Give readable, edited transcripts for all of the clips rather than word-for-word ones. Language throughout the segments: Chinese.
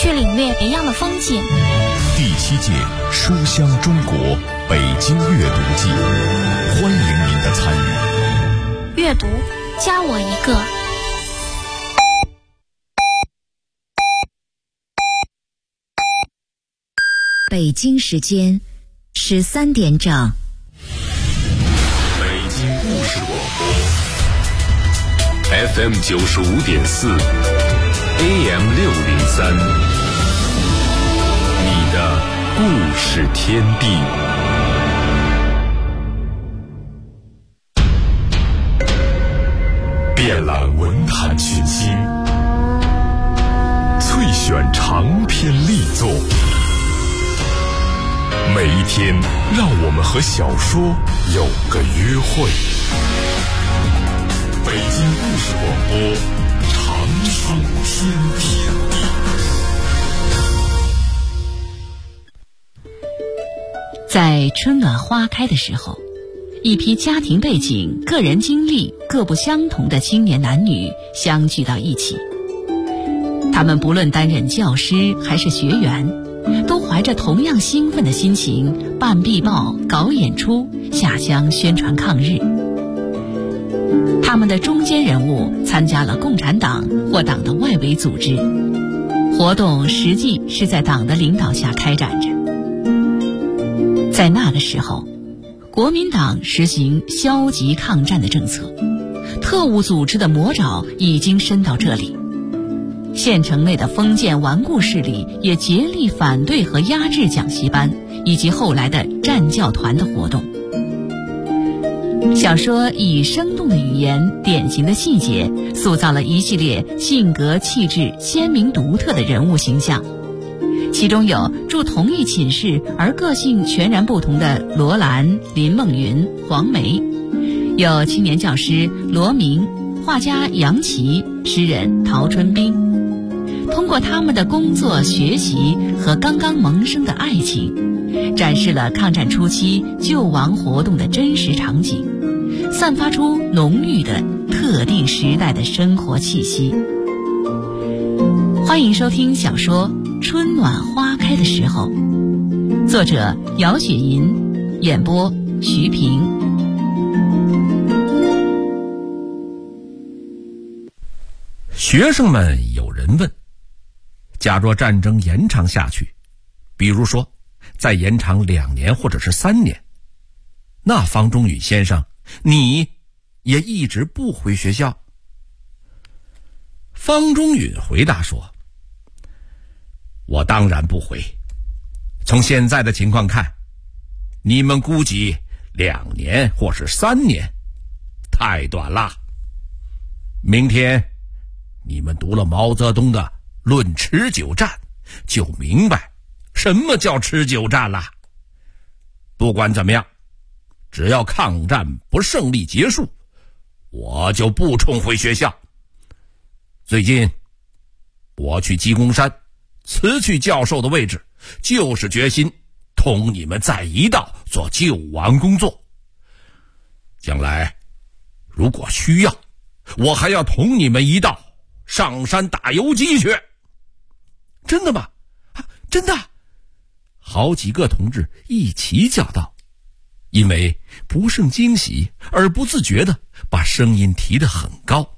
去领略别样的风景。 第7届书香中国北京阅读季，欢迎您的参与。 阅读，加我一个。 北京时间13点整。 北京故事广播 FM 95.4 AM 603，你的故事天地。遍览文坛群星，萃选长篇力作。每一天，让我们和小说有个约会。北京故事广播，长寿天地。 在春暖花开的时候，一批家庭背景、个人经历各不相同的青年男女相聚到一起。他们不论担任教师还是学员，都怀着同样兴奋的心情办壁报、搞演出、下乡宣传抗日。他们的中坚人物参加了共产党或党的外围组织，活动实际是在党的领导下开展着。在那个时候，国民党实行消极抗战的政策，特务组织的魔爪已经伸到这里。县城内的封建顽固势力也竭力反对和压制讲习班以及后来的战教团的活动。小说以生动的语言、典型的细节，塑造了一系列性格气质鲜明独特的人物形象。其中有住同一寝室而个性全然不同的罗兰、林梦云、黄梅，有青年教师罗明、画家杨琦、诗人陶春冰。通过他们的工作、学习和刚刚萌生的爱情，展示了抗战初期救亡活动的真实场景，散发出浓郁的特定时代的生活气息。欢迎收听小说《春暖花开的时候》，作者姚雪银，演播徐平。 学生们有人问，假若战争延长下去，比如说再延长2年或者是3年，那方中允先生，你也一直不回学校？方中允回答说，我当然不回。从现在的情况看，你们估计2年或是3年，太短了。明天你们读了毛泽东的《论持久战》，就明白什么叫持久战了。不管怎么样，只要抗战不胜利结束，我就不重回学校。最近我去鸡公山辞去教授的位置，就是决心同你们在一道做救亡工作。将来如果需要，我还要同你们一道上山打游击去。真的吗？真的？好几个同志一起叫道，因为不胜惊喜而不自觉地把声音提得很高。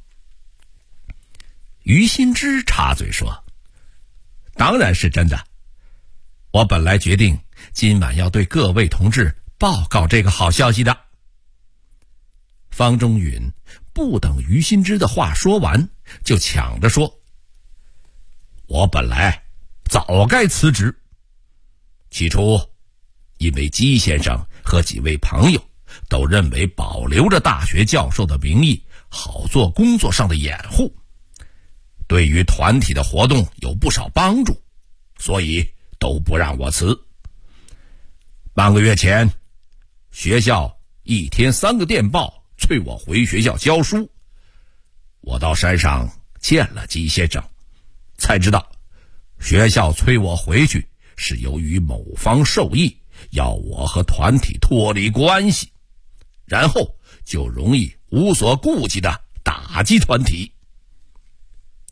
于新之插嘴说，当然是真的，我本来决定今晚要对各位同志报告这个好消息的。方中允不等于新之的话说完，就抢着说，我本来早该辞职。起初因为姬先生和几位朋友都认为保留着大学教授的名义好做工作上的掩护，对于团体的活动有不少帮助，所以都不让我辞。半个月前，学校1天3个电报催我回学校教书。我到山上见了姬先生，才知道学校催我回去是由于某方授意要我和团体脱离关系，然后就容易无所顾忌地打击团体。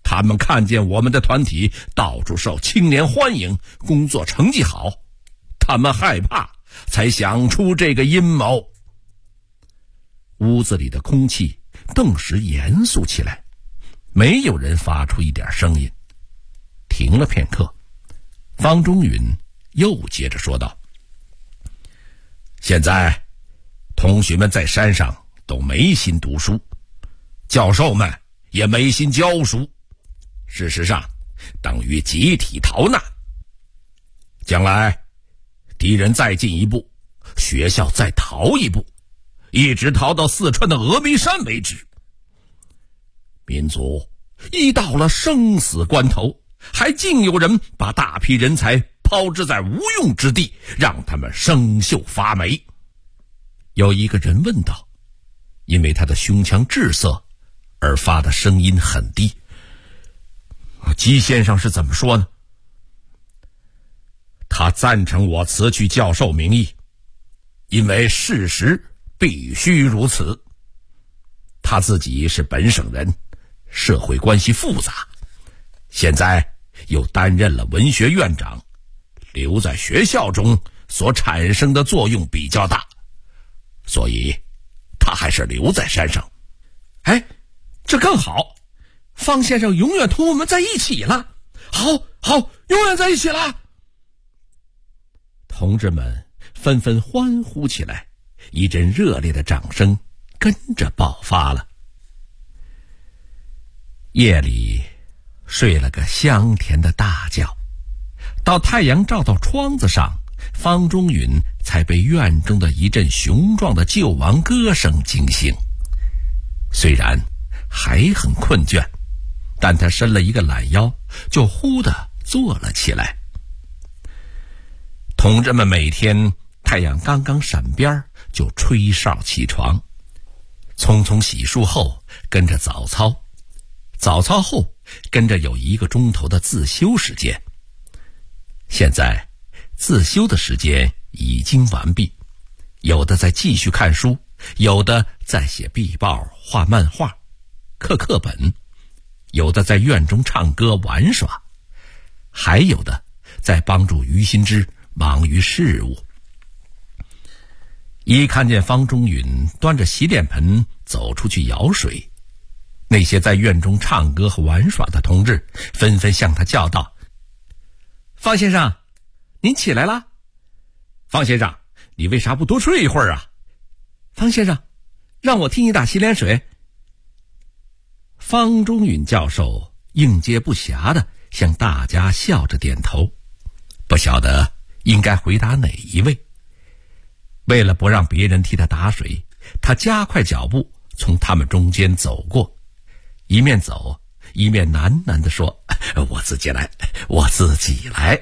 他们看见我们的团体到处受青年欢迎，工作成绩好，他们害怕，才想出这个阴谋。屋子里的空气顿时严肃起来，没有人发出一点声音。停了片刻，方中允又接着说道：现在同学们在山上都没心读书，教授们也没心教书，事实上等于集体逃难。将来敌人再进一步，学校再逃一步，一直逃到四川的峨眉山为止。民族一到了生死关头，还竟有人把大批人才抛掷在无用之地，让他们生锈发霉。有一个人问道，因为他的胸腔滞塞而发的声音很低。姬先生是怎么说呢？他赞成我辞去教授名义，因为事实必须如此。他自己是本省人，社会关系复杂，现在又担任了文学院长，留在学校中所产生的作用比较大，所以他还是留在山上。哎，这更好，方先生永远同我们在一起了。好，永远在一起了。同志们纷纷欢呼起来，一阵热烈的掌声跟着爆发了。夜里睡了个香甜的大觉，到太阳照到窗子上，方中允才被院中的一阵雄壮的救亡歌声惊醒。虽然还很困倦，但他伸了一个懒腰，就忽地坐了起来。同志们每天太阳刚刚闪边就吹哨起床，匆匆洗漱后跟着早操，早操后跟着有1个钟头的自修时间。现在自修的时间已经完毕，有的在继续看书，有的在写壁报、画漫画、刻课本，有的在院中唱歌玩耍，还有的在帮助于新之忙于事务。一看见方中允端着洗脸盆走出去舀水，那些在院中唱歌和玩耍的同志纷纷向他叫道：方先生，您起来啦！方先生，你为啥不多睡一会儿啊？方先生，让我替你打洗脸水。方中允教授应接不暇地向大家笑着点头，不晓得应该回答哪一位。为了不让别人替他打水，他加快脚步从他们中间走过，一面走一面喃喃地说：我自己来，我自己来。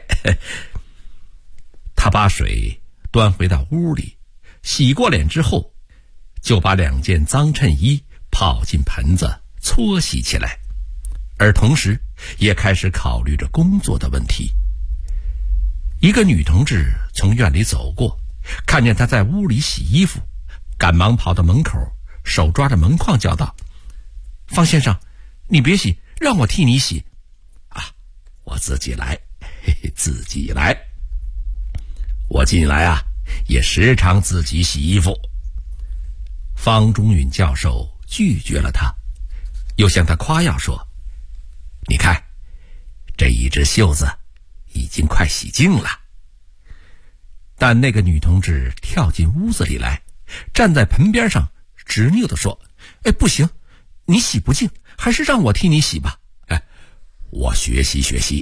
他把水端回到屋里，洗过脸之后，就把2件脏衬衣泡进盆子搓洗起来，而同时也开始考虑着工作的问题。一个女同志从院里走过，看见他在屋里洗衣服，赶忙跑到门口，手抓着门框叫道：方先生，你别洗，让我替你洗。我自己来，自己来。我近来也时常自己洗衣服。方中允教授拒绝了他，又向他夸耀说：你看，这一只袖子已经快洗净了。但那个女同志跳进屋子里来，站在盆边上执拗地说：不行，你洗不净，还是让我替你洗吧。我学习。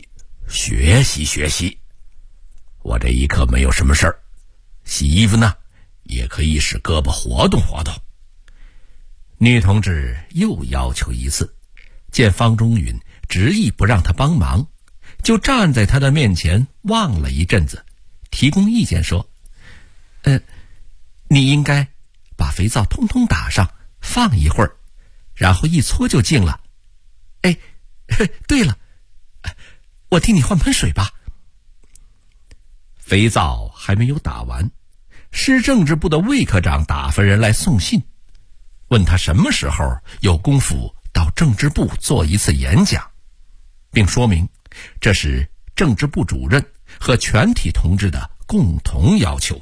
我这一刻没有什么事儿，洗衣服呢，也可以使胳膊活动活动。女同志又要求一次，见方中允执意不让她帮忙，就站在他的面前望了一阵子，提供意见说：你应该把肥皂通通打上，放一会儿，然后一搓就净了。对了，我替你换盆水吧。肥皂还没有打完，市政治部的魏科长打发人来送信，问他什么时候有功夫到政治部做一次演讲。 并说明这是政治部主任和全体同志的共同要求。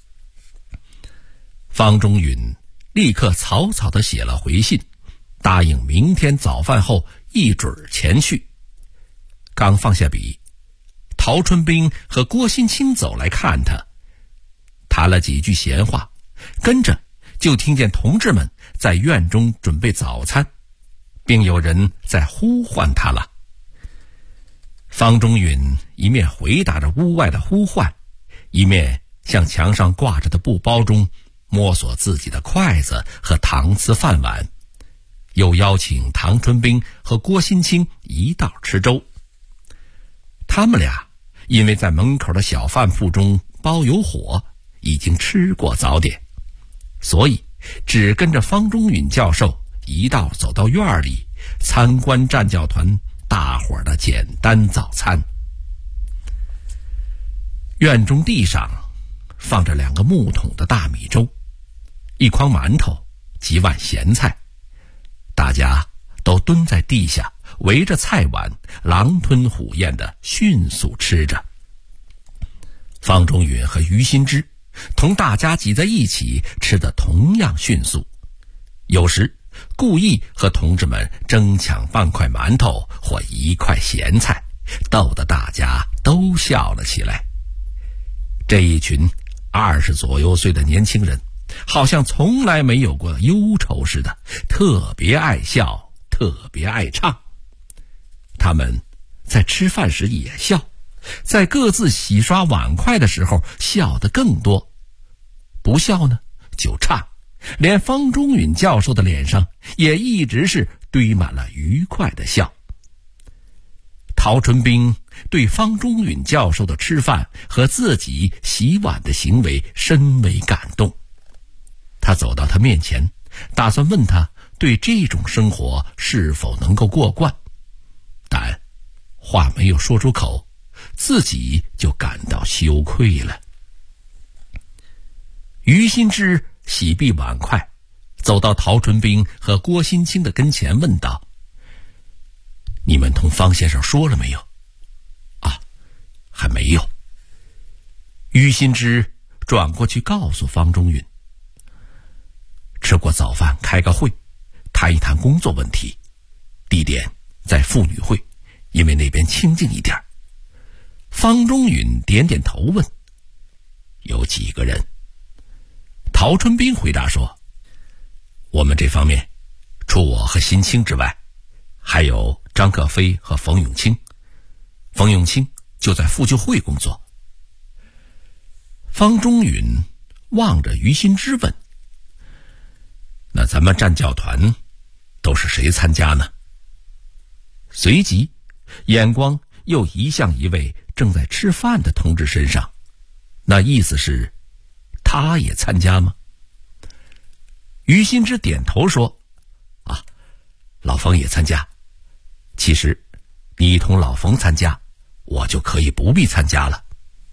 方中允立刻草草地写了回信，答应明天早饭后一准前去。刚放下笔，陶春兵和郭新清走来看他，谈了几句闲话，跟着就听见同志们在院中准备早餐，并有人在呼唤他了。方中允一面回答着屋外的呼唤，一面向墙上挂着的布包中摸索自己的筷子和搪瓷饭碗，又邀请唐春兵和郭新清一道吃粥。他们俩因为在门口的小饭铺中包有火，已经吃过早点，所以只跟着方中允教授一道走到院里参观战教团大伙儿的简单早餐。院中地上放着2个木桶的大米粥，一筐馒头，几碗咸菜，大家都蹲在地下围着菜碗狼吞虎咽地迅速吃着。方中允和于新之同大家挤在一起吃得同样迅速，有时故意和同志们争抢半块馒头或一块咸菜，逗得大家都笑了起来。这一群20左右岁的年轻人好像从来没有过忧愁似的，特别爱笑，特别爱唱。他们在吃饭时也笑，在各自洗刷碗筷的时候笑得更多，不笑呢就唱，连方中允教授的脸上也一直是堆满了愉快的笑。陶春兵对方中允教授的吃饭和自己洗碗的行为深为感动，他走到他面前，打算问他对这种生活是否能够过惯，但话没有说出口，自己就感到羞愧了。于新之洗毕碗筷，走到陶春兵和郭新清的跟前问道：你们同方先生说了没有？啊，还没有。于新之转过去告诉方中允，吃过早饭开个会，谈一谈工作问题，地点在妇女会，因为那边清静一点。方中允点点头问：有几个人？陶春兵回答说：我们这方面除我和新清之外，还有张克飞和冯永清。冯永清就在妇救会工作。方中允望着于新之问：那咱们战教团都是谁参加呢？随即眼光又移向一位正在吃饭的同志身上，那意思是他也参加吗？于新之点头说：啊，老冯也参加。其实你同老冯参加，我就可以不必参加了。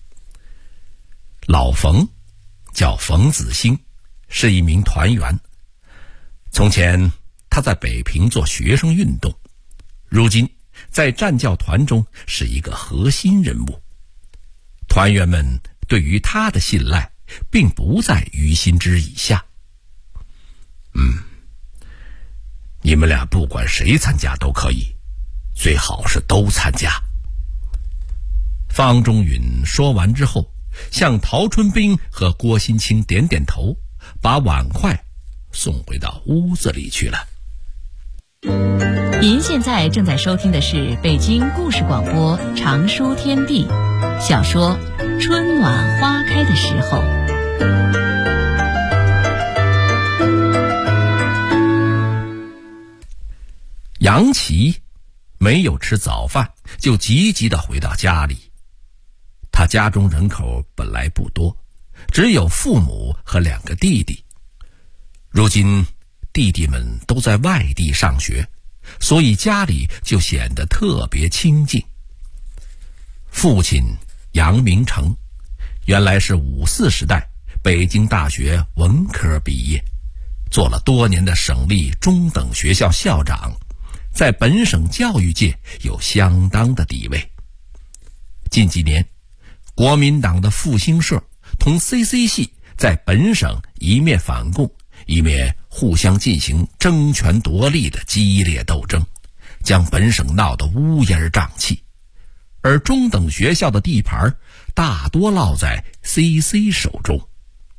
老冯叫冯子兴，是一名团员。从前他在北平做学生运动，如今在战教团中是一个核心人物。团员们对于他的信赖并不在于新之以下。你们俩不管谁参加都可以，最好是都参加。方中允说完之后，向陶春兵和郭新清点点头，把碗筷送回到屋子里去了。 您现在正在收听的是北京故事广播长书天地小说《春暖花开的时候》。 杨琦没有吃早饭，就急急地回到家里。他家中人口本来不多，只有父母和2个弟弟。如今弟弟们都在外地上学，所以家里就显得特别清静。父亲杨明成原来是54时代北京大学文科毕业，做了多年的省立中等学校校长， 在本省教育界有相当的地位。近几年，国民党的复兴社同 CC 系在本省一面反共，一面互相进行争权夺利的激烈斗争，将本省闹得乌烟瘴气，而中等学校的地盘大多落在 CC 手中。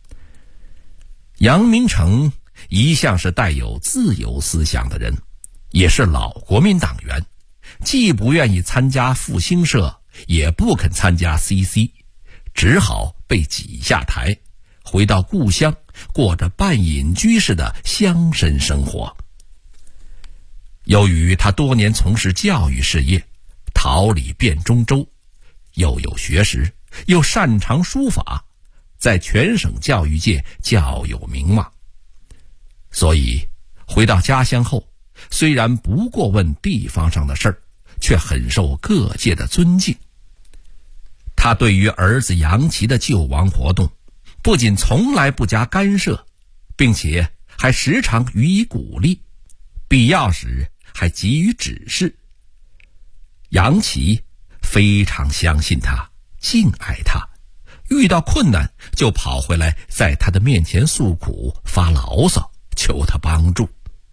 杨明诚一向是带有自由思想的人，也是老国民党员，既不愿意参加复兴社，也不肯参加 CC， 只好被挤下台，回到故乡，过着半隐居式的乡绅生活。由于他多年从事教育事业，桃李遍中州，又有学识，又擅长书法，在全省教育界较有名望。所以回到家乡后，虽然不过问地方上的事儿，却很受各界的尊敬。他对于儿子杨琦的救亡活动，不仅从来不加干涉，并且还时常予以鼓励，必要时还给予指示。杨琦非常相信他，敬爱他，遇到困难就跑回来在他的面前诉苦发牢骚，求他帮助。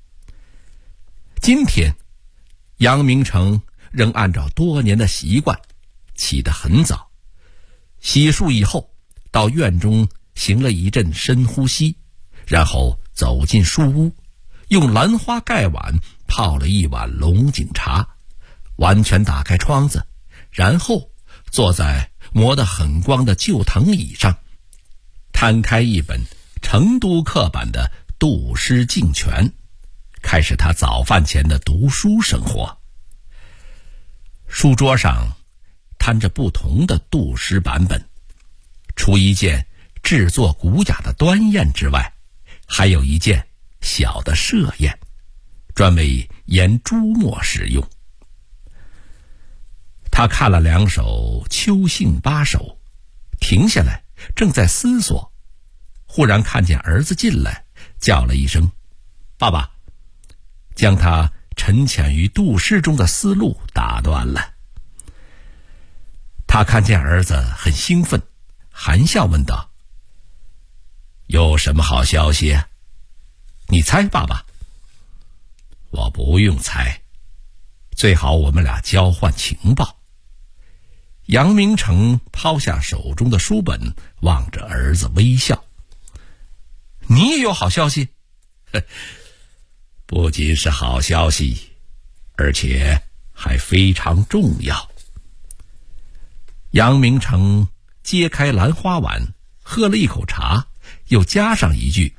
今天杨明诚仍按照多年的习惯，起得很早，洗漱以后到院中行了一阵深呼吸，然后走进书屋，用兰花盖碗泡了一碗龙井茶，完全打开窗子，然后坐在磨得很光的旧藤椅上，摊开一本成都刻版的《杜诗敬全》，开始他早饭前的读书生活。书桌上摊着不同的杜诗版本，除一件制作古雅的端砚之外，还有一件小的设砚，专为研朱墨使用。他看了2首秋兴8首，停下来，正在思索，忽然看见儿子进来，叫了一声爸爸，将他沉潜于杜诗中的思路打断了。他看见儿子很兴奋，含笑问道，有什么好消息？你猜爸爸。我不用猜，最好我们俩交换情报。杨明诚抛下手中的书本，望着儿子微笑。你也有好消息？不仅是好消息，而且还非常重要。杨明诚揭开兰花碗，喝了一口茶，又加上一句，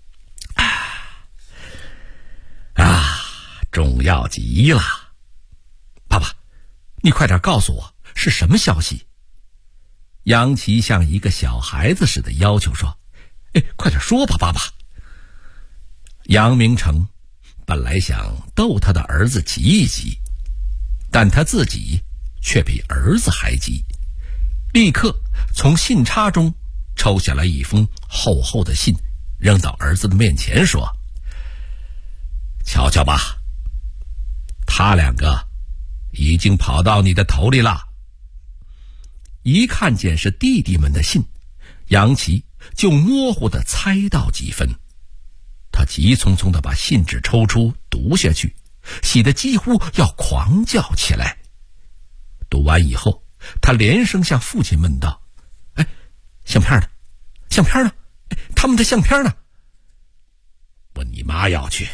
重要极了。爸爸，你快点告诉我是什么消息？杨琦像一个小孩子似的要求说，快点说吧爸爸。杨明诚本来想逗他的儿子急一急，但他自己却比儿子还急，立刻从信插中抽下来一封厚厚的信，扔到儿子的面前说，瞧瞧吧，他2个已经跑到你的头里了。一看见是弟弟们的信，杨琦就模糊地猜到几分。他急匆匆地把信纸抽出读下去，喜得几乎要狂叫起来。读完以后，他连声向父亲问道，相片呢？相片呢？他们的相片呢？问你妈要去。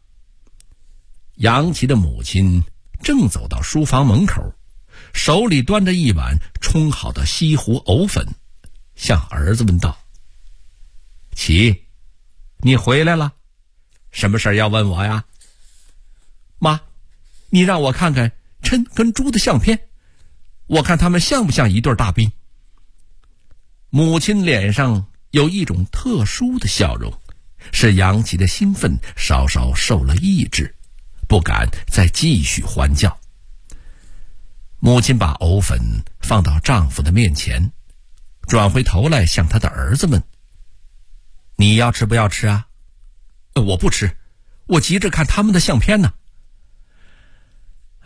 杨琦的母亲正走到书房门口，手里端着一碗冲好的西湖藕粉，向儿子问道，琦，你回来了，什么事要问我呀？妈，你让我看看琛跟朱的相片，我看他们像不像一对大兵。母亲脸上有一种特殊的笑容，使杨琦的兴奋稍稍受了抑制，不敢再继续欢叫。母亲把藕粉放到丈夫的面前，转回头来向他的儿子问，你要吃不要吃啊？我不吃，我急着看他们的相片呢。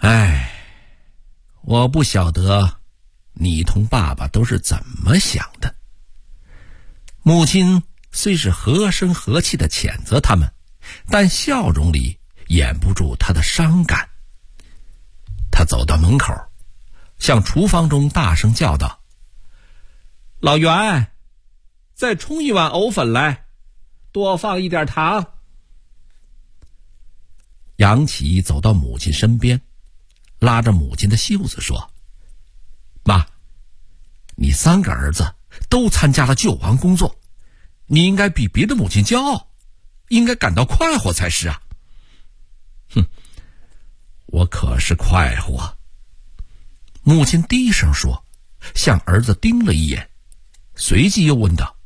我不晓得你同爸爸都是怎么想的。母亲虽是和声和气地谴责他们，但笑容里掩不住她的伤感。她走到门口，向厨房中大声叫道：老袁，再冲一碗藕粉来，多放一点糖。杨启走到母亲身边，拉着母亲的袖子说：妈，你3个儿子都参加了救亡工作，你应该比别的母亲骄傲，应该感到快活才是啊。我可是快活。母亲低声说，向儿子盯了一眼，随即又问道：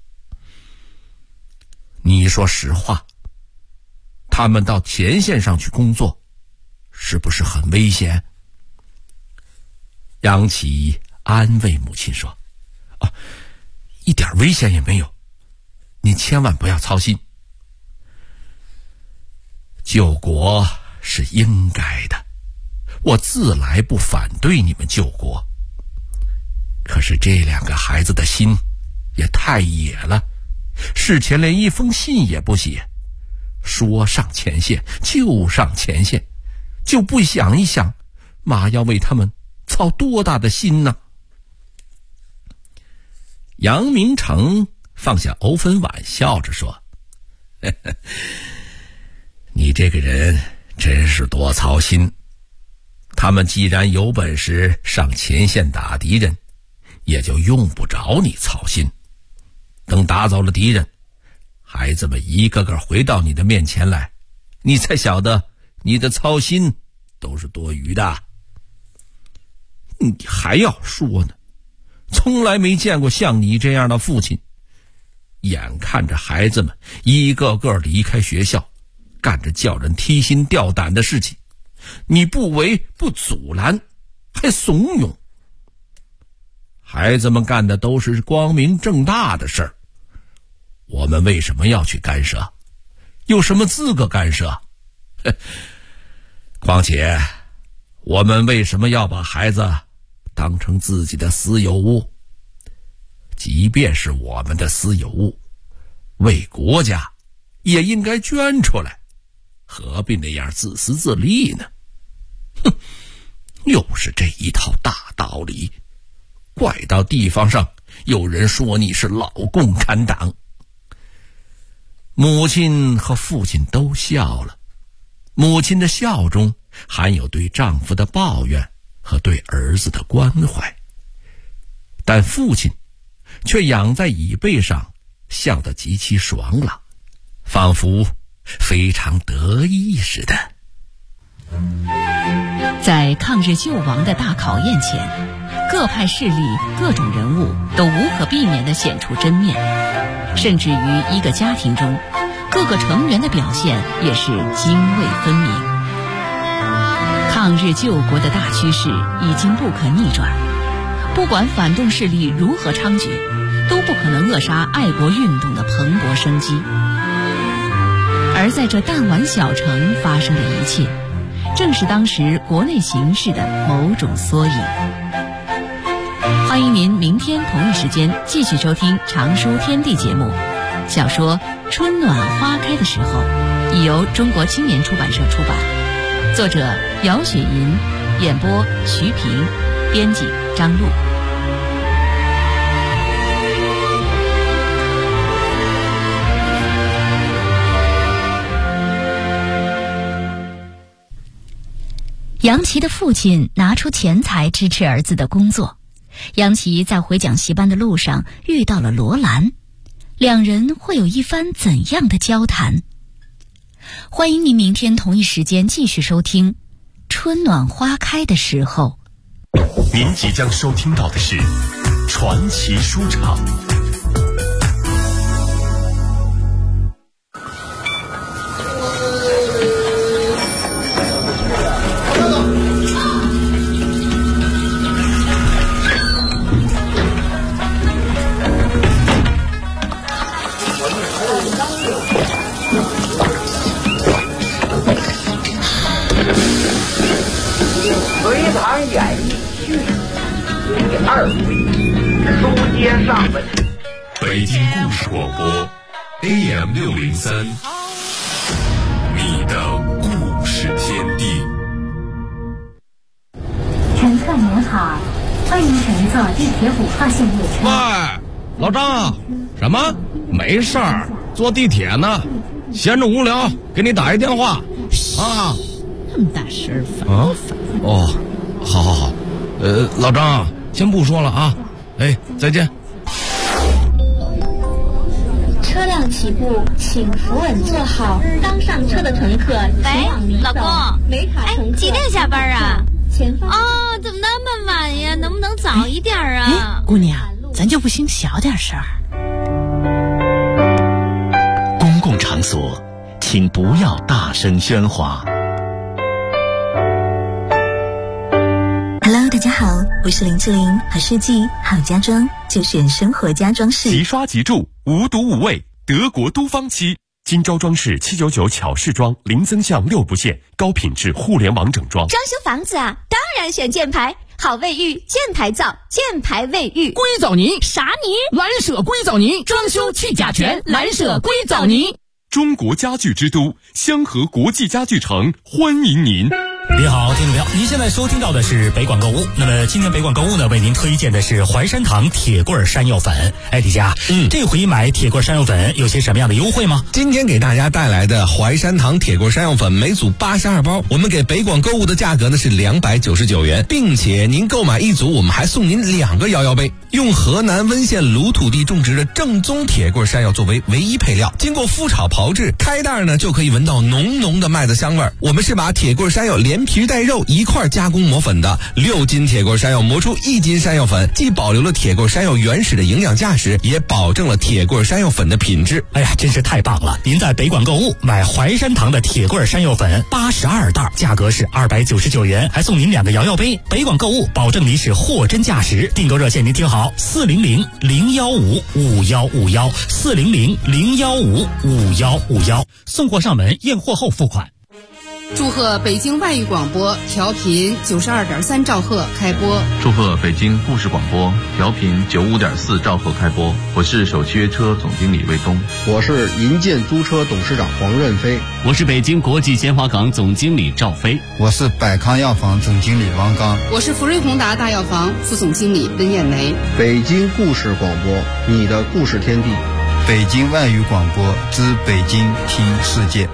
你说实话，他们到前线上去工作，是不是很危险？杨启安慰母亲说：一点危险也没有，你千万不要操心。救国是应该的，我自来不反对你们救国。可是这2个孩子的心也太野了，事前连一封信也不写，说上前线就上前线，就不想一想妈要为他们操多大的心呢？杨明成放下藕粉碗，笑着说：你这个人真是多操心。他们既然有本事上前线打敌人，也就用不着你操心。等打走了敌人，孩子们一个个回到你的面前来，你才晓得你的操心都是多余的。你还要说呢，从来没见过像你这样的父亲。眼看着孩子们一个个离开学校，干着叫人提心吊胆的事情，你不为不阻拦，还怂恿。孩子们干的都是光明正大的事儿，我们为什么要去干涉？有什么资格干涉？况且我们为什么要把孩子当成自己的私有物？即便是我们的私有物，为国家也应该捐出来，何必那样自私自利呢？又是这一套大道理，怪到地方上有人说你是老共产党。母亲和父亲都笑了，母亲的笑中含有对丈夫的抱怨和对儿子的关怀，但父亲却仰在椅背上，笑得极其爽朗，仿佛非常得意似的。 在抗日救亡的大考验前，各派势力、各种人物都无可避免地显出真面，甚至于一个家庭中，各个成员的表现也是泾渭分明。抗日救国的大趋势已经不可逆转，不管反动势力如何猖獗，都不可能扼杀爱国运动的蓬勃生机。而在这弹丸小城发生的一切，正是当时国内形势的某种缩影。欢迎您明天同一时间继续收听常书天地节目。小说《春暖花开的时候》已由中国青年出版社出版，作者姚雪银，演播徐平，编辑张璐。 杨琦的父亲拿出钱财支持儿子的工作。杨琦在回讲习班的路上遇到了罗兰，两人会有一番怎样的交谈？欢迎您明天同一时间继续收听《春暖花开的时候》。 您即将收听到的是传奇书场。 书接上文。 北京故事广播 AM603，你的故事天地。 乘客您好，欢迎乘坐地铁5号线列车。 喂，老张，什么？没事儿，坐地铁呢，闲着无聊，给你打一电话啊。 那么大声烦啊？哦，好，老张，先不说了啊，哎，再见。 车辆起步，请扶稳坐好。刚上车的乘客， 喂，老公，几点下班啊？ 前方怎么那么晚呀？能不能早一点啊？ 姑娘，咱就不行小点声儿。 公共场所，请不要大声喧哗。 Hello， 大家好，我是林志玲，好设计好家装就选生活家装饰， 即刷即住，无毒无味，德国都芳漆。金招装饰799巧饰装，零增项6不限，高品质互联网整装。 装修房子啊，当然选箭牌，好卫浴，箭牌皂，箭牌卫浴。 硅藻泥啥泥？ 蓝舍硅藻泥，装修去甲醛，蓝舍硅藻泥。 中国家具之都香河国际家具城欢迎您。 您好，听众朋友，您现在收听到的是北广购物。那么今天北广购物呢，为您推荐的是淮山堂铁棍山药粉。哎，李佳，这回买铁棍山药粉有些什么样的优惠吗？ 今天给大家带来的淮山堂铁棍山药粉每组82包，我们给北广购物的价格呢是299元，并且您购买一组，我们还送您2个摇摇杯。用河南温县鲁土地种植的正宗铁棍山药作为唯一配料，经过复炒炮制，开袋呢就可以闻到浓浓的麦子香味。我们是把铁棍山药连皮带肉一块加工磨粉的，6斤铁棍山药磨出1斤山药粉，既保留了铁棍山药原始的营养价值，也保证了铁棍山药粉的品质。 哎呀，真是太棒了！您在北广购物买淮山堂的铁棍山药粉82袋，价格是299元，还送您2个摇摇杯。北广购物保证你是货真价实。订购热线您听好，400-015-5151，400-015-5151，送货上门，验货后付款。 祝贺北京外语广播调频92.3兆赫开播。 祝贺北京故事广播调频95.4兆赫开播。我是首汽约车总经理魏东。 我是银建租车董事长黄润飞。 我是北京国际鲜花港总经理赵飞。 我是百康药房总经理王刚。 我是福瑞宏达大药房副总经理温艳梅。 北京故事广播，你的故事天地。 北京外语广播之北京听世界。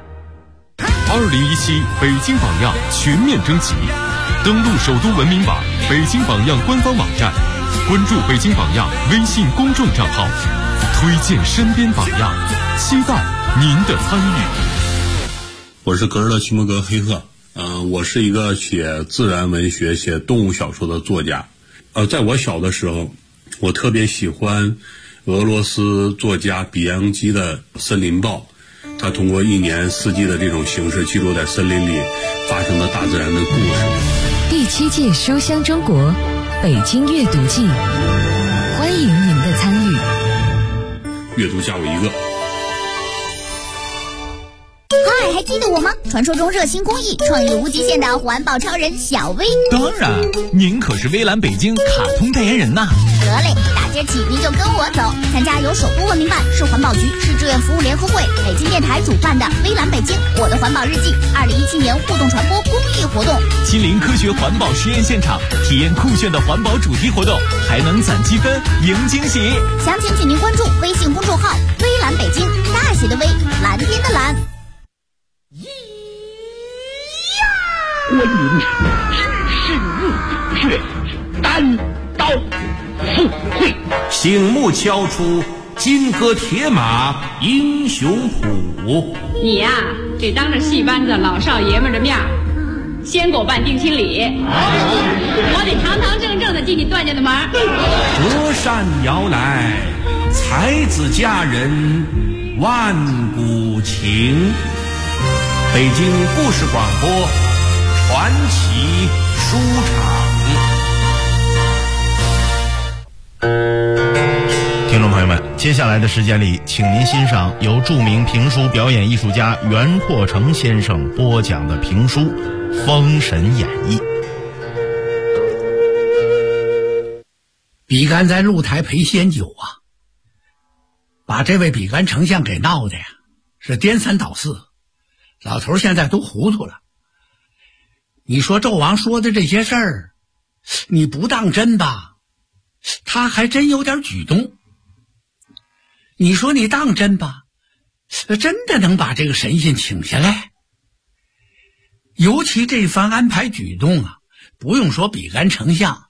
2017北京榜样全面征集，登录首都文明网、北京榜样官方网站，关注北京榜样微信公众账号，推荐身边榜样，期待您的参与。 我是格尔勒齐摩格黑赫，我是一个写自然文学、写动物小说的作家。在我小的时候，我特别喜欢俄罗斯作家比扬基的《森林报》。他通过1年4季的这种形式，记录在森林里发生的大自然的故事。 第7届书香中国北京阅读季，欢迎您的参与。 阅读加我一个。 嗨，还记得我吗？传说中热心公益、创意无极限的环保超人小薇。 当然，您可是微蓝北京卡通代言人呐。 得嘞，大今儿起您就跟我走，参加由首都文明办、市环保局、市志愿服务联合会、北京电台主办的微蓝北京我的环保日记2017年互动传播公益活动， 亲临科学环保实验现场，体验酷炫的环保主题活动，还能攒积分赢惊喜。 详情请您关注微信公众号微蓝北京，大写的微，蓝天的蓝。 欢迎知识入孔穴，单刀赴会， 醒目敲出金戈铁马英雄谱。 你呀，得当着戏班子老少爷们的面，先给我办定亲礼，我得堂堂正正的进你段家的门。 隔山摇来，才子佳人万古情。北京故事广播传奇书场。 听众朋友们，接下来的时间里，请您欣赏由著名评书表演艺术家袁阔成先生播讲的评书《封神演义》。 比干在露台陪仙酒啊，把这位比干丞相给闹的呀，是颠三倒四，老头现在都糊涂了。你说纣王说的这些事儿，你不当真吧，他还真有点举动。你说你当真吧，真的能把这个神仙请下来。尤其这番安排举动啊，不用说比干丞相，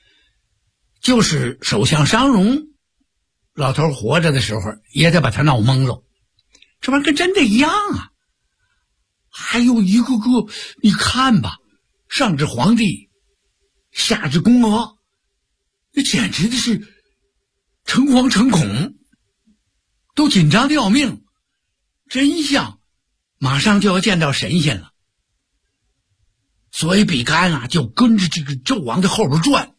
就是首相商容，老头活着的时候也得把他闹懵了。这玩意儿跟真的一样啊！还有一个个，你看吧，上至皇帝，下至宫娥，那简直的是诚惶诚恐，都紧张的要命，真像马上就要见到神仙了。所以比干啊，就跟着这个纣王的后边转。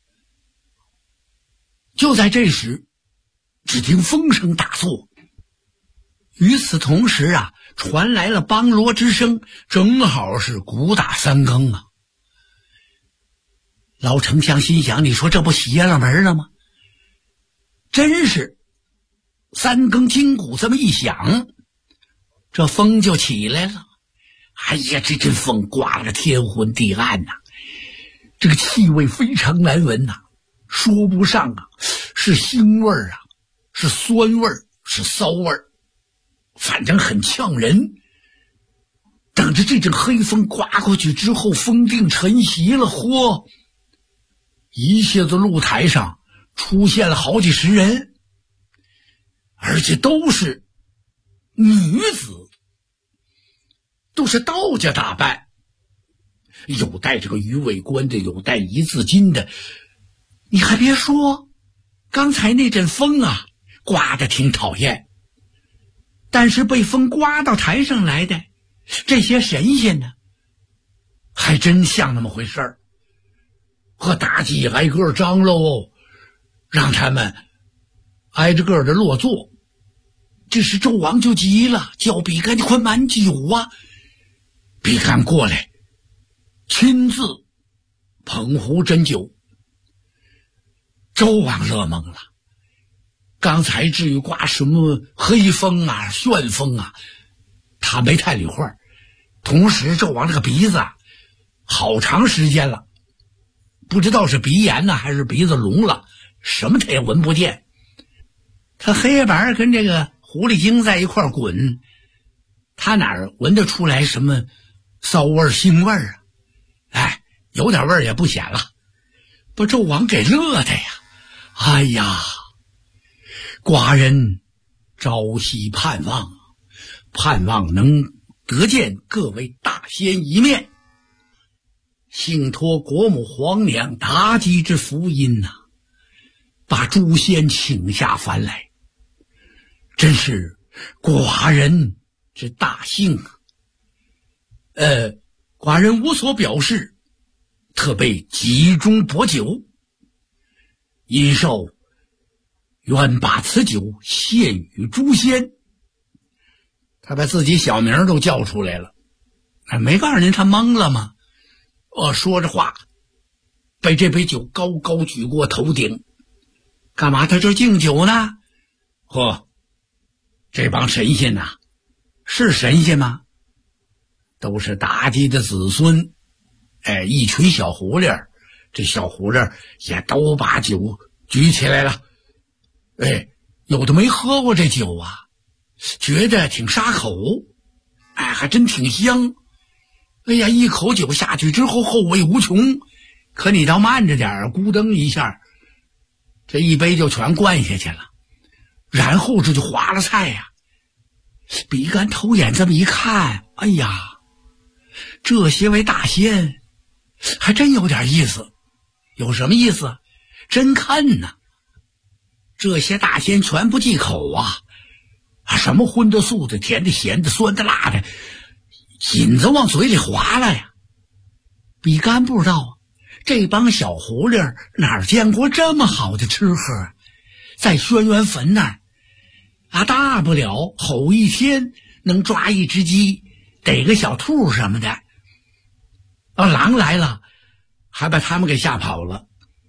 就在这时，只听风声大作，与此同时啊，传来了梆锣之声，正好是鼓打三更啊。老丞相心想，你说这不邪了门了吗？真是三更金鼓这么一响，这风就起来了。哎呀，这阵风刮了个天昏地暗呐，这个气味非常难闻呐，说不上啊，是腥味啊，是酸味，是骚味，反正很呛人。等着这阵黑风刮过去之后，风定晨袭了，嚯！一下子露台上出现了好几十人，而且都是女子，都是道家打扮，有戴这个鱼尾冠的，有戴一字巾的。你还别说，刚才那阵风啊，刮得挺讨厌，但是被风刮到台上来的这些神仙呢，还真像那么回事儿。和妲己挨个张罗，让他们挨着个的落座。这时纣王就急了，叫比干，你快满酒啊！比干过来，亲自捧壶斟酒。纣王乐懵了，刚才至于刮什么黑风啊、旋风啊，他没太理会。同时纣王这个鼻子啊，好长时间了，不知道是鼻炎呢还是鼻子聋了，什么他也闻不见。他黑板跟这个狐狸精在一块滚，他哪闻得出来什么骚味腥味啊？哎，有点味儿也不显了，把纣王给乐的呀！哎呀，寡人朝夕盼望能得见各位大仙一面，幸托国母皇娘妲己之福音呐，把诸仙请下凡来，真是寡人之大幸啊！寡人无所表示，特备集中薄酒，殷寿愿把此酒献与诸仙。他把自己小名都叫出来了，没告诉您他懵了吗？说着话，被这杯酒高高举过头顶。干嘛他这敬酒呢？这帮神仙呐，是神仙吗？都是妲己的子孙。一群小狐狸，这小狐狸也都把酒举起来了。有的没喝过这酒啊，觉得挺沙口，还真挺香。哎呀，一口酒下去之后后味无穷，可你倒慢着点，咕噔一下，这一杯就全灌下去了。然后这就划了菜呀。比干偷眼这么一看，哎呀，这些位大仙还真有点意思。有什么意思？真看呢。这些大仙全不忌口啊，什么荤的素的、甜的咸的、酸的辣的，瘾子往嘴里划了呀。比干不知道这帮小狐狸哪儿见过这么好的吃喝，在轩辕坟那儿大不了吼一天能抓一只鸡，逮个小兔什么的。狼来了还把他们给吓跑了。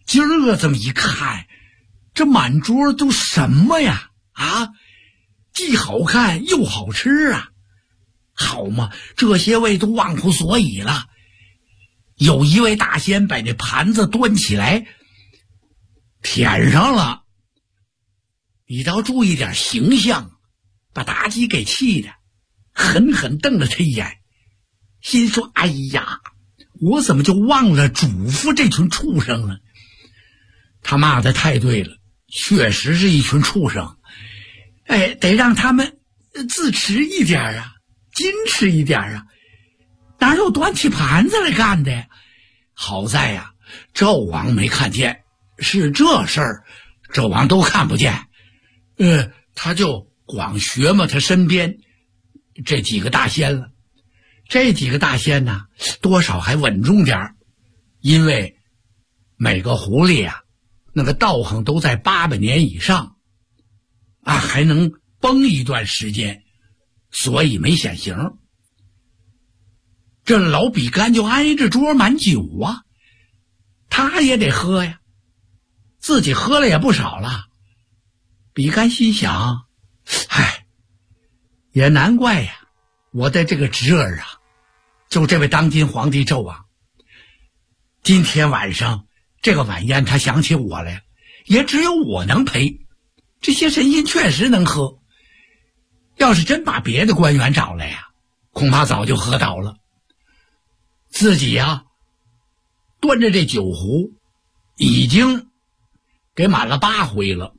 今儿个这么一看，这满桌都什么呀？啊，既好看又好吃啊！好嘛，这些位都忘乎所以了。有一位大仙把那盘子端起来舔上了，你倒注意点形象，把妲己给气的狠狠瞪了他一眼，心说：哎呀，我怎么就忘了嘱咐这群畜生了？他骂的太对了，确实是一群畜生。哎，得让他们自持一点啊，矜持一点啊，哪有端起盘子来干的呀？好在呀，纣王没看见，是这事儿，纣王都看不见。他就光学嘛他身边这几个大仙了。这几个大仙呢，多少还稳重点，因为每个狐狸啊，那个道行都在800年以上啊，还能崩一段时间，所以没显形。这老比干就挨着桌满酒啊，他也得喝呀，自己喝了也不少了。比干心想，唉，也难怪呀，我的这个侄儿啊，就这位当今皇帝纣王，今天晚上这个晚宴他想起我来，也只有我能陪。这些神仙确实能喝，要是真把别的官员找来呀，恐怕早就喝倒了。自己呀，端着这酒壶已经给满了8回了。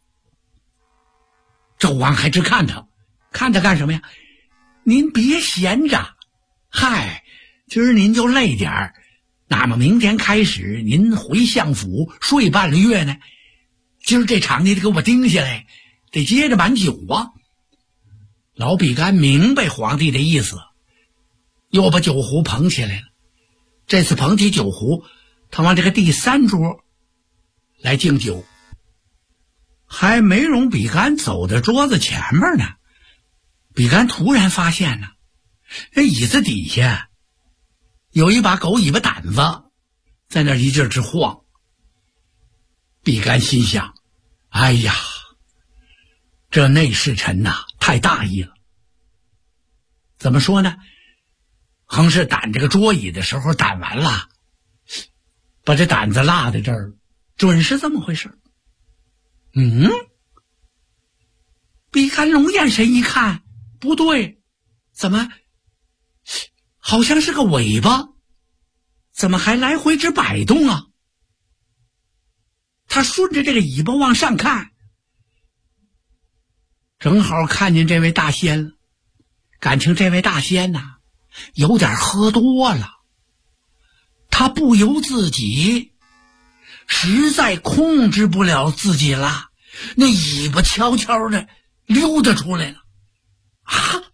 纣王还直看他干什么呀？您别闲着，嗨，今儿您就累点儿，那么明天开始您回相府睡半个月呢。今儿这场你得给我盯下来，得接着满酒啊。老比干明白皇帝的意思，又把酒壶捧起来了。这次捧起酒壶，他往这个第3桌来敬酒。还没容比干走到桌子前面呢，比干突然发现呢，这椅子底下有一把狗尾巴掸子在那一阵直晃。比干心想，哎呀，这内侍臣呐，太大意了。怎么说呢？横是掸这个桌椅的时候掸完了，把这掸子落在这儿，准是这么回事。比干龙眼神一看，不对，怎么好像是个尾巴，怎么还来回直摆动啊？他顺着这个尾巴往上看，正好看见这位大仙了。感情这位大仙呐，有点喝多了，他不由自己，实在控制不了自己了，那尾巴悄悄的溜达出来了。啊！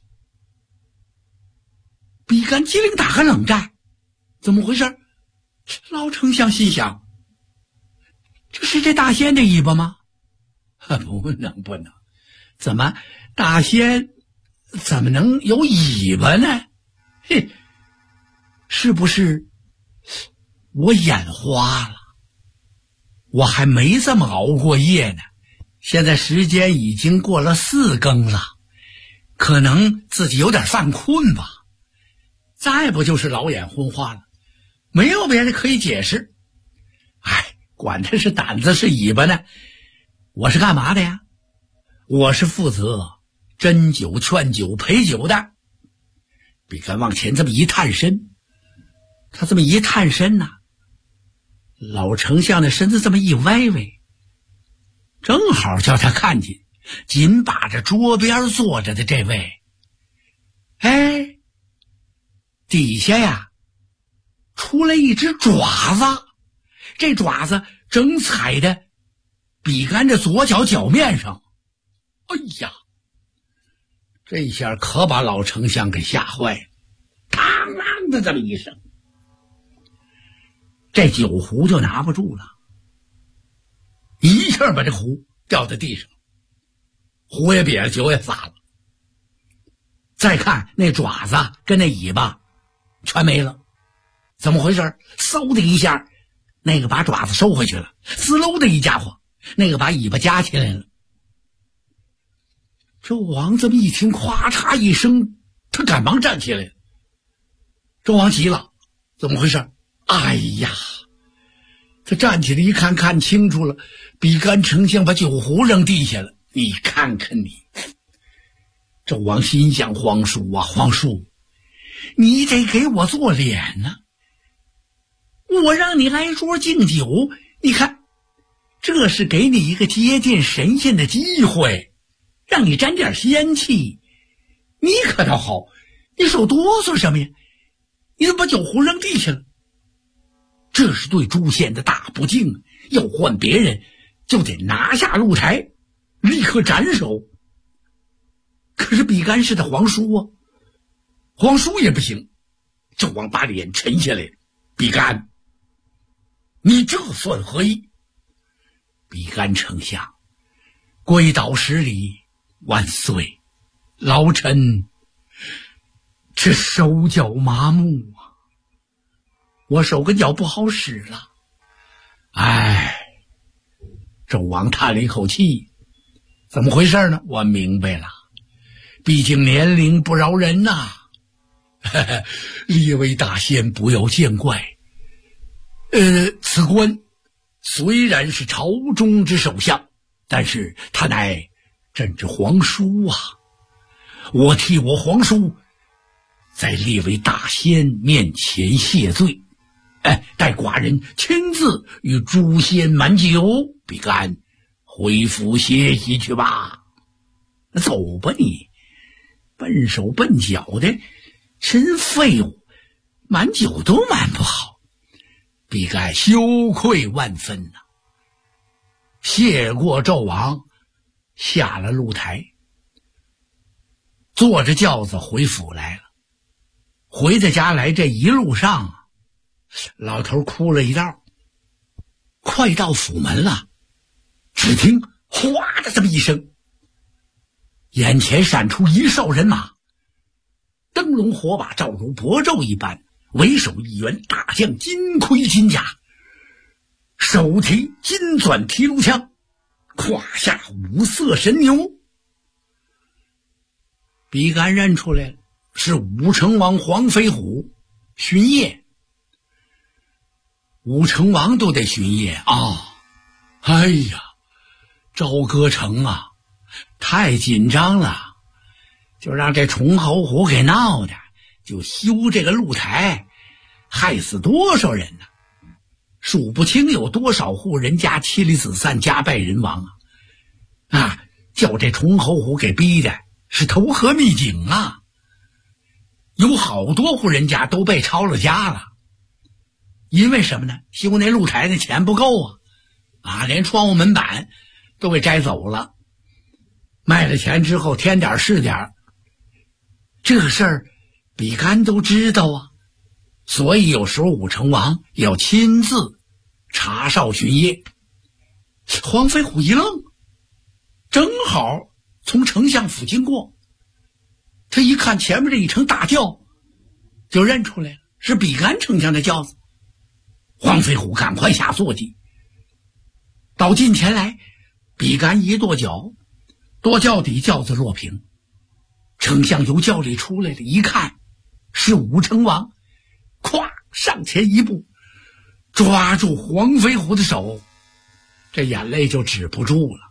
比干机灵打个冷战，怎么回事？老丞相心想，这是这大仙的尾巴吗？不能，怎么大仙怎么能有尾巴呢？嘿，是不是我眼花了？我还没这么熬过夜呢，现在时间已经过了4更了，可能自己有点犯困吧。再不就是老眼昏花了，没有别的可以解释。哎，管他是胆子是尾巴呢，我是干嘛的呀？我是负责斟酒劝酒陪酒的。比干往前这么一探身，他这么一探身呐，老丞相的身子这么一歪歪，正好叫他看见紧把着桌边坐着的这位。哎，底下呀出来一只爪子，这爪子正踩在比干这左脚脚面上。哎呀，这下可把老丞相给吓坏了，嘡啷的这么一声，这酒壶就拿不住了，一下把这壶掉在地上，壶也瘪了，酒也洒了。再看那爪子跟那尾巴全没了，怎么回事？嗖的一下， 那个把爪子收回去了，滋溜的一家伙，那个把尾巴夹起来了。纣王这么一听，咵嚓一声，他赶忙站起来了。纣王急了，怎么回事？哎呀，他站起来一看，看清楚了，比干丞相把酒壶扔地下了。你看看你！纣王心想，皇叔啊，皇叔，你得给我做脸呢。我让你来桌敬酒，你看，这是给你一个接见神仙的机会，让你沾点仙气。你可倒好，你手哆嗦什么呀？你怎么把酒壶扔地下了？这是对诸仙的大不敬，要换别人就得拿下露台，立刻斩首。可是比干是他皇叔啊，皇叔也不行。纣王把脸沉下来，比干，你这算何意？比干丞相，跪倒十里，万岁，老臣这手脚麻木啊，我手跟脚不好使了。哎，纣王叹了一口气，怎么回事呢？我明白了，毕竟年龄不饶人呐。列位大仙不要见怪，此官虽然是朝中之首相，但是他乃朕之皇叔啊，我替我皇叔在列位大仙面前谢罪，待寡人亲自与诸仙满酒。比干，回府歇息去吧。走吧你，笨手笨脚的，真废物，满酒都满不好。比干羞愧万分呐，谢过纣王，下了露台，坐着轿子回府来了。回到家来，这一路上老头哭了一道。快到府门了，只听哗的这么一声，眼前闪出一哨人马，灯笼火把照如薄昼一般，为首一员大将，金盔金甲，手提金钻提炉枪，胯下五色神牛。比干认出来了，是武成王黄飞虎巡夜。武成王都得巡夜啊！哎呀，朝歌城啊，太紧张了，就让这崇侯虎给闹的，就修这个露台，害死多少人呢？数不清有多少户人家妻离子散，家败人亡啊！叫这崇侯虎给逼的是投河秘井啊！有好多户人家都被抄了家了。因为什么呢？修那露台的钱不够啊，连窗户门板都给摘走了，卖了钱之后添点是点。这个事儿比干都知道啊，所以有时候武成王要亲自查哨巡夜。黄飞虎一愣，正好从丞相府经过，他一看前面这一乘大轿，就认出来了，是比干丞相的轿子。黄飞虎赶快下坐骑，到近前来，比干一跺脚，跺脚底，轿子落平。丞相由轿里出来了，一看是武成王，咵上前一步，抓住黄飞虎的手，这眼泪就止不住了。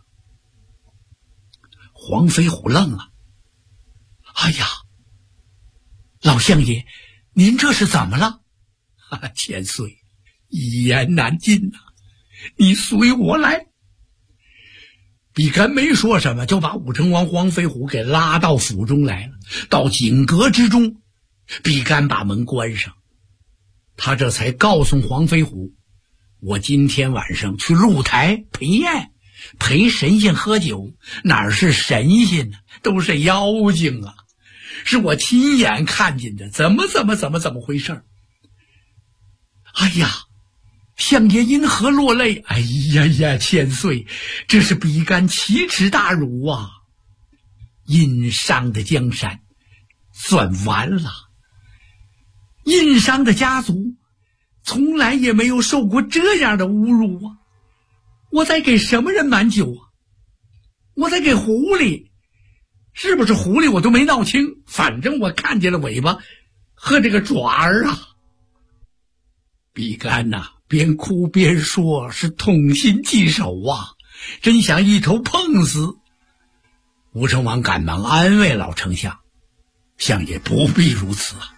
黄飞虎愣了，哎呀，老相爷，您这是怎么了？千岁，一言难尽呐，你随我来。比干没说什么，就把武成王黄飞虎给拉到府中来了。到景阁之中，比干把门关上，他这才告诉黄飞虎，我今天晚上去露台陪宴，陪神仙喝酒，哪是神仙呢，都是妖精啊，是我亲眼看见的，怎么回事？哎呀，相爷因何落泪？哎呀，千岁，这是比干奇耻大辱啊！殷商的江山算完了，殷商的家族从来也没有受过这样的侮辱啊！我在给什么人满酒啊？我在给狐狸，是不是狐狸我都没闹清，反正我看见了尾巴和这个爪儿啊。比干呐，边哭边说，是痛心疾首啊，真想一头碰死。吴成王赶忙安慰老丞相，相爷不必如此啊。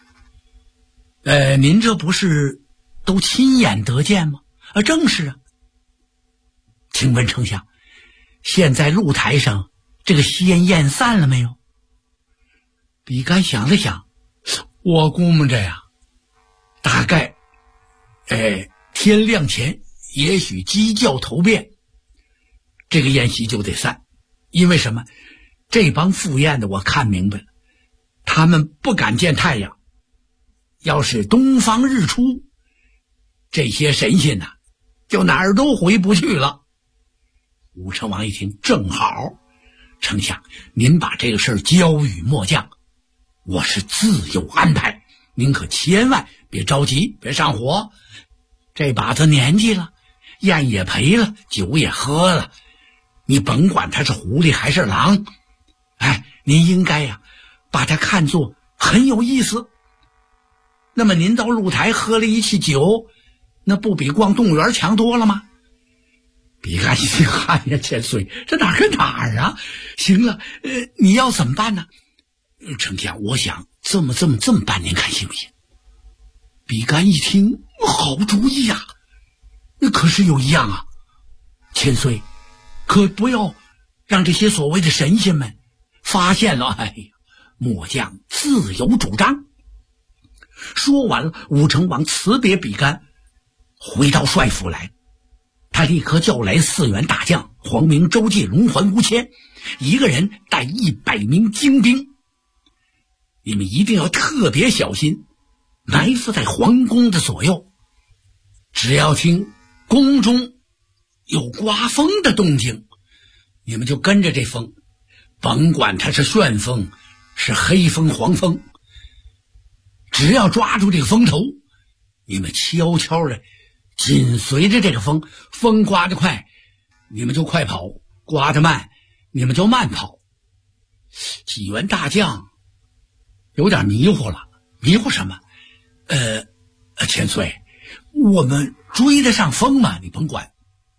您这不是都亲眼得见吗？正是啊。请问丞相，现在露台上这个鲜艳散了没有？比干想了想，我估摸着呀，大概天亮前也许鸡叫头遍，这个宴席就得散。因为什么？这帮赴宴的我看明白了，他们不敢见太阳，要是东方日出，这些神仙呐，就哪儿都回不去了。武成王一听，正好，丞相您把这个事儿交与末将，我是自有安排，您可千万别着急，别上火。这把子年纪了，宴也陪了，酒也喝了，你甭管他是狐狸还是狼，您应该呀，把他看作很有意思。那么您到露台喝了一汽酒，那不比逛动物园强多了吗？比干一听，哎呀，千岁，这哪儿跟哪儿啊？行了，你要怎么办呢？丞相，我想这么办，您看行不行？比干一听，好主意呀！可是有一样啊，千岁，可不要让这些所谓的神仙们发现了。哎呀，末将自有主张。说完了，武成王辞别比干，回到帅府来。他立刻叫来4员大将，黄明、周济、龙环、吴谦，一个人带100名精兵。你们一定要特别小心，埋伏在皇宫的左右。只要听宫中有刮风的动静，你们就跟着这风，甭管它是旋风，是黑风、黄风，只要抓住这个风头，你们悄悄的紧随着这个风，风刮得快，你们就快跑；刮得慢，你们就慢跑。几员大将有点迷糊了，迷糊什么？千岁，我们追得上风吗？你甭管，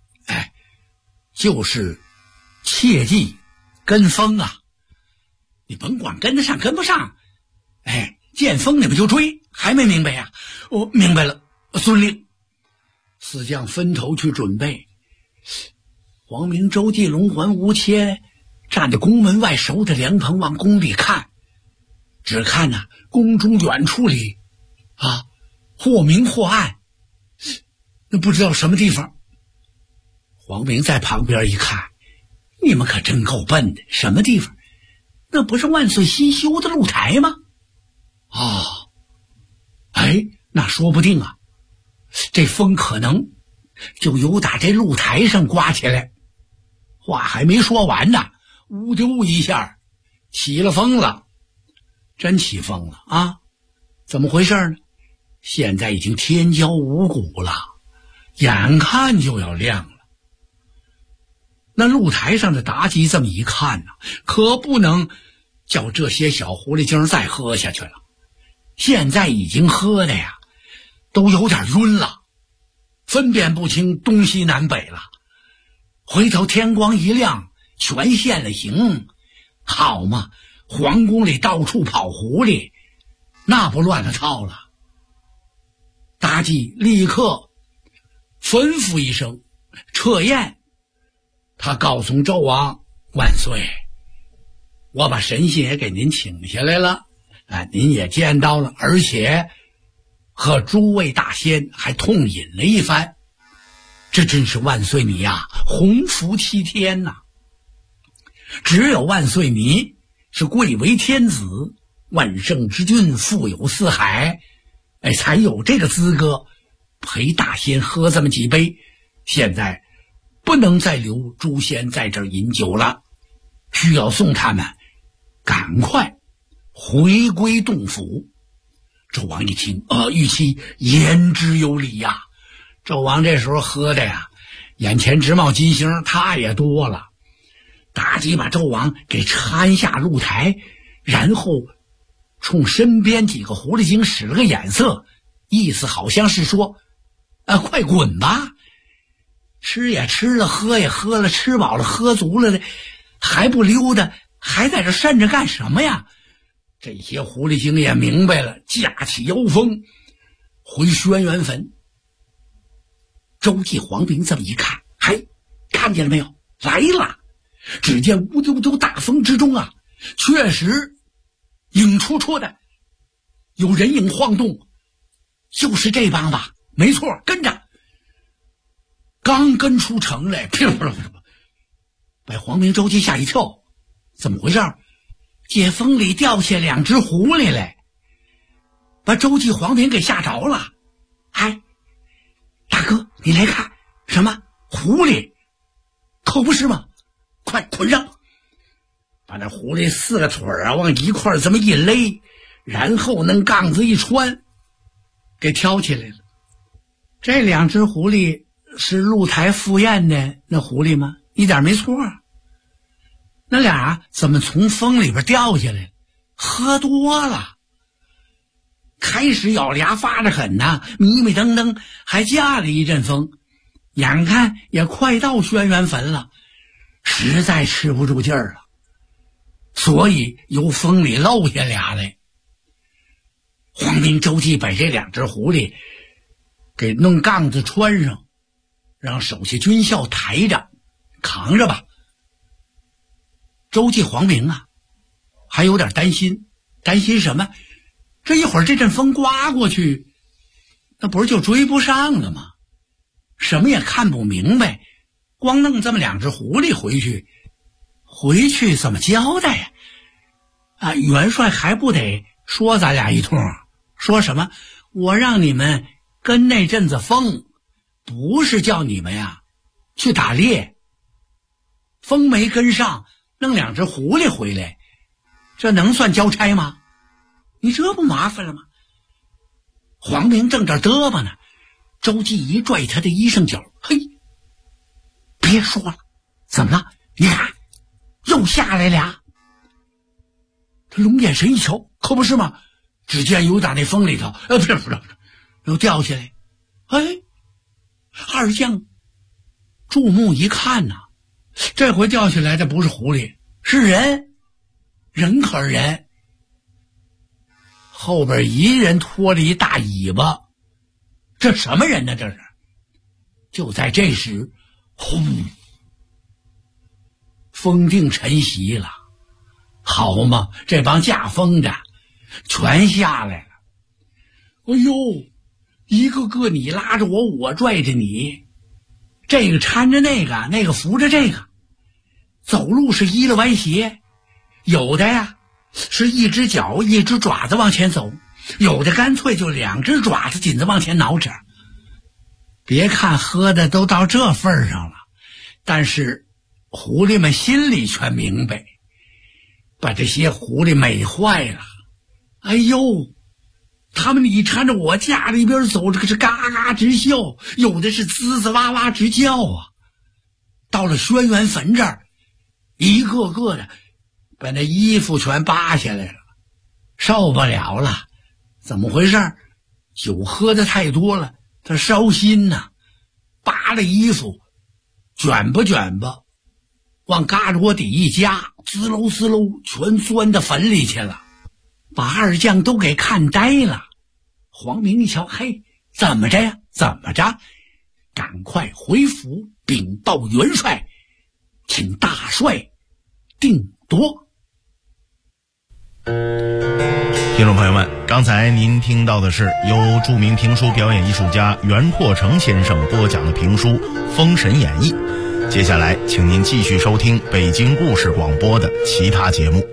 就是切记跟风啊！你甭管跟得上跟不上，见风你们就追，还没明白呀？我明白了，遵令。4将分头去准备。黄明、周济、龙环、吴谦站在宫门外守着凉棚，往宫里看。只看宫中远处里或明或暗，那不知道什么地方。黄明在旁边一看，你们可真够笨的，什么地方？那不是万岁新修的露台吗？那说不定这风可能就由打这露台上刮起来。话还没说完呢，呜丢一下起了风了。真起风了啊！怎么回事呢？现在已经天骄五谷了，眼看就要亮了。那露台上的妲己这么一看可不能叫这些小狐狸精再喝下去了。现在已经喝的都有点晕了，分辨不清东西南北了。回头天光一亮，全现了形，好嘛，皇宫里到处跑狐狸，那不乱了套了。妲己立刻吩咐一声撤宴。他告诉纣王，万岁，我把神仙也给您请下来了，您也见到了，而且和诸位大仙还痛饮了一番。这真是万岁你鸿福齐天呐！只有万岁你是贵为天子，万圣之君，富有四海，才有这个资格陪大仙喝这么几杯。现在不能再留诸仙在这儿饮酒了，需要送他们赶快回归洞府。 纣王一听，玉妻言之有理呀。纣王这时候喝的呀，眼前直冒金星，他也多了，妲己把纣王给搀下露台，然后冲身边几个狐狸精使了个眼色，意思好像是说快滚吧，吃也吃了，喝也喝了，吃饱了喝足了的，还不溜达，还在这站着干什么呀？这些狐狸精也明白了，架起腰封回轩辕坟。周忌、黄屏这么一看，看见了没有？来了！只见乌丢丢大风之中啊，确实影绰绰的有人影晃动，就是这帮吧？没错，跟着。刚跟出城来，噼里啪啦，把黄屏、周忌吓一跳，怎么回事？解封里掉下2只狐狸来，把周忌、黄屏给吓着了。大哥，你来看，什么狐狸？可不是吗？快捆上，把那狐狸4个腿啊往一块这么一勒，然后那杠子一穿，给挑起来了。这2只狐狸是露台赴宴的那狐狸吗？一点没错啊。那俩怎么从风里边掉下来了？喝多了，开始咬牙发着狠呐，迷迷瞪瞪，还架了一阵风。眼看也快到轩辕坟了，实在吃不住劲儿了，所以由风里漏下俩来。黄屏、周忌把这2只狐狸给弄杠子穿上，让手下军校抬着扛着吧。周忌、黄屏啊还有点担心什么？这一会儿这阵风刮过去，那不是就追不上了吗？什么也看不明白，光弄这么2只狐狸回去怎么交代呀？元帅还不得说咱俩一通？说什么？我让你们跟那阵子风，不是叫你们呀去打猎，风没跟上，弄2只狐狸回来，这能算交差吗？你这不麻烦了吗？黄屏正这嘚吧呢，周忌一拽他的衣裳角，嘿，别说了，怎么了？你看，又下来俩。他龙眼神一瞧，可不是吗？只见有打那风里头，不是，又掉下来。二将注目一看呐，这回掉下来的不是狐狸，是人可人。后边一人拖着一大尾巴，这什么人呢？这是。就在这时，轰，风定晨袭了。好嘛，这帮架风的全下来了。哎呦，一个个你拉着我，我拽着你，这个搀着那个，那个扶着这个，走路是依了歪斜，有的呀是一只脚一只爪子往前走，有的干脆就2只爪子紧着往前挠着。别看喝的都到这份上了，但是狐狸们心里全明白，把这些狐狸美坏了。哎呦，他们你搀着我架着一边走，这个是嘎嘎直笑，有的是滋滋哇哇直叫啊。到了轩辕坟这儿，一个个的把那衣服全扒下来了，受不了了。怎么回事？酒喝的太多了，他烧心呐，扒了衣服，卷吧往嘎着窝底一夹，滋喽滋喽全钻到坟里去了，把二将都给看呆了。黄屏一瞧，嘿，怎么着呀？赶快回府禀报元帅，请大帅定夺。 听众朋友们，刚才您听到的是由著名评书表演艺术家袁阔成先生播讲的评书《封神演义》。接下来请您继续收听北京故事广播的其他节目。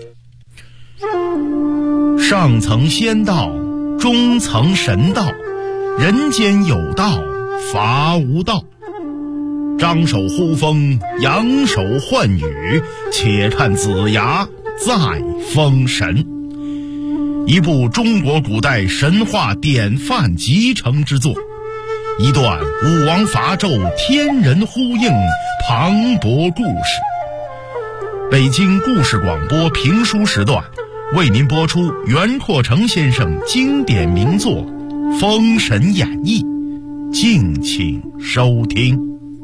上层仙道，中层神道，人间有道，伐无道。张手呼风，扬手唤雨，且看子牙在封神。 一部中国古代神话典范集成之作，一段武王伐纣天人呼应磅礴故事。北京故事广播评书时段为您播出袁阔成先生经典名作《封神演义》，敬请收听。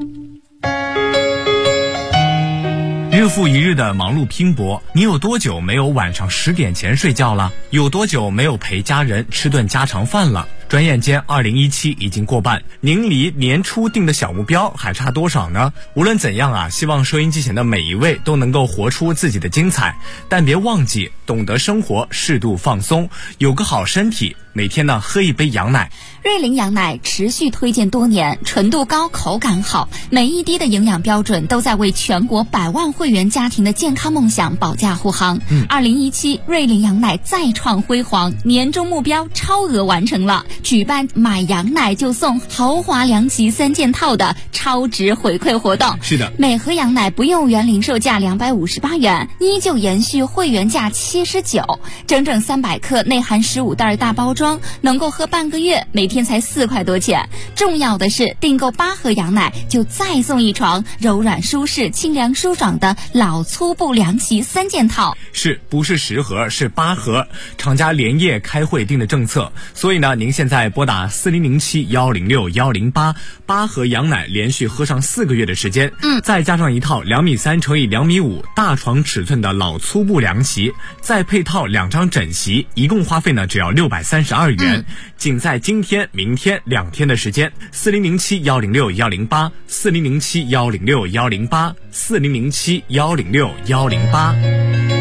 日复一日的忙碌拼搏，你有多久没有晚上10点前睡觉了？有多久没有陪家人吃顿家常饭了？转眼间2017已经过半，您离年初定的小目标还差多少呢？无论怎样啊，希望收音机前的每一位都能够活出自己的精彩，但别忘记懂得生活，适度放松，有个好身体，每天呢喝一杯羊奶。 瑞麟羊奶持续推荐多年，纯度高，口感好，每一滴的营养标准都在为全国100万会员家庭的健康梦想保驾护航。2017瑞麟羊奶再创辉煌，年终目标超额完成了，举办买羊奶就送豪华凉席3件套的超值回馈活动。 是的， 每盒羊奶不用原零售价258元，依旧延续会员价79，整整300克，内含15袋大包装，能够喝半个月，每天才4块多钱。重要的是，订购8盒羊奶就再送一床柔软舒适、清凉舒爽的老粗布凉席3件套。 是不是10盒，是8盒？厂家连夜开会定的政策，所以呢，您现在拨打4007-106-108，8盒羊奶连续喝上4个月的时间，再加上一套2.3米乘以2.5米大床尺寸的老粗布凉席，再配套2张枕席，一共花费呢只要632元，仅在今天、明天2天的时间。4007-106-108，4007-106-108，4007-106-108。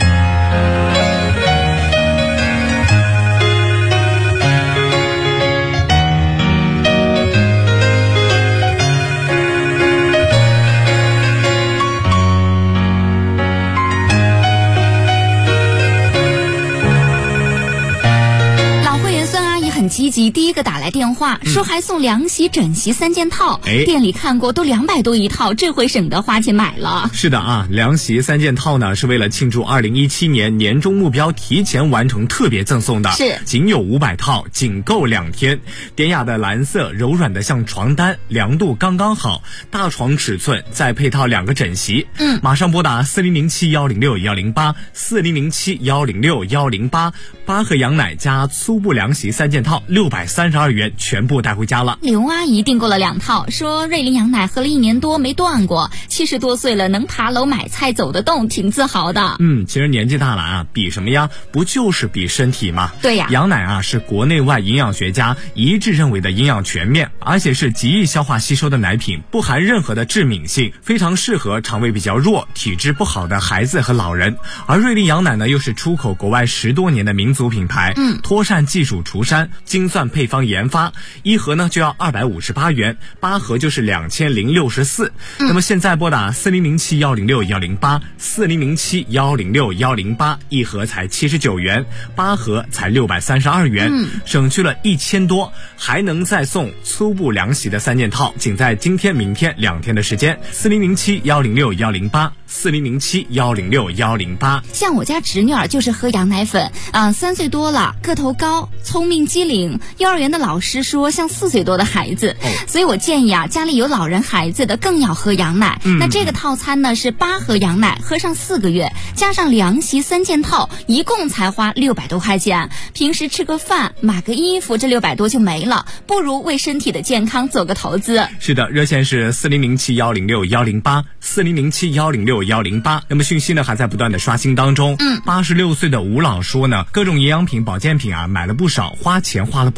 积极，第一个打来电话说还送凉席、枕席3件套，店里看过都200多一套，这回省得花钱买了。 是的啊，凉席3件套呢是为了庆祝2017年年终目标提前完成特别赠送的， 是仅有500套，仅够2天。典雅的蓝色，柔软的像床单，凉度刚刚好，大床尺寸，再配套2个枕席。马上拨打4007-106-108，4007-106-108，8盒羊奶加粗布凉席3件套，632元全部带回家了。 刘阿姨订购了2套，说瑞麟羊奶喝了1年多没断过，70多岁了能爬楼买菜走得动，挺自豪的。 其实年纪大了啊，比什么呀？不就是比身体吗？ 对呀， 羊奶啊是国内外营养学家一致认为的营养全面，而且是极易消化吸收的奶品，不含任何的致敏性，非常适合肠胃比较弱、体质不好的孩子和老人。而瑞麟羊奶呢，又是出口国外10多年的民族品牌，脱疝技术除疝，精算配方研发，1盒呢就要258元，8盒就是2064。那么现在拨打4007-106-108，4007-106-108，1盒才79元，8盒才632元，省去了1000多，还能再送粗布凉席的3件套，仅在今天、明天2天的时间。4007-106-108，4007-106-108。 像我家侄女儿就是喝羊奶粉，3岁多了，个头高，聪明机灵，幼儿园的老师说像4岁多的孩子，所以我建议家里有老人孩子的更要喝羊奶。那这个套餐呢是8盒羊奶喝上4个月，加上凉席3件套，一共才花600多块钱。平时吃个饭买个衣服，这600多就没了，不如为身体的健康做个投资。 是的，热线是4007-106-108，4007-106-108。那么讯息呢还在不断的刷新当中。86岁的吴老说呢，各种营养品保健品啊买了不少，花钱花了不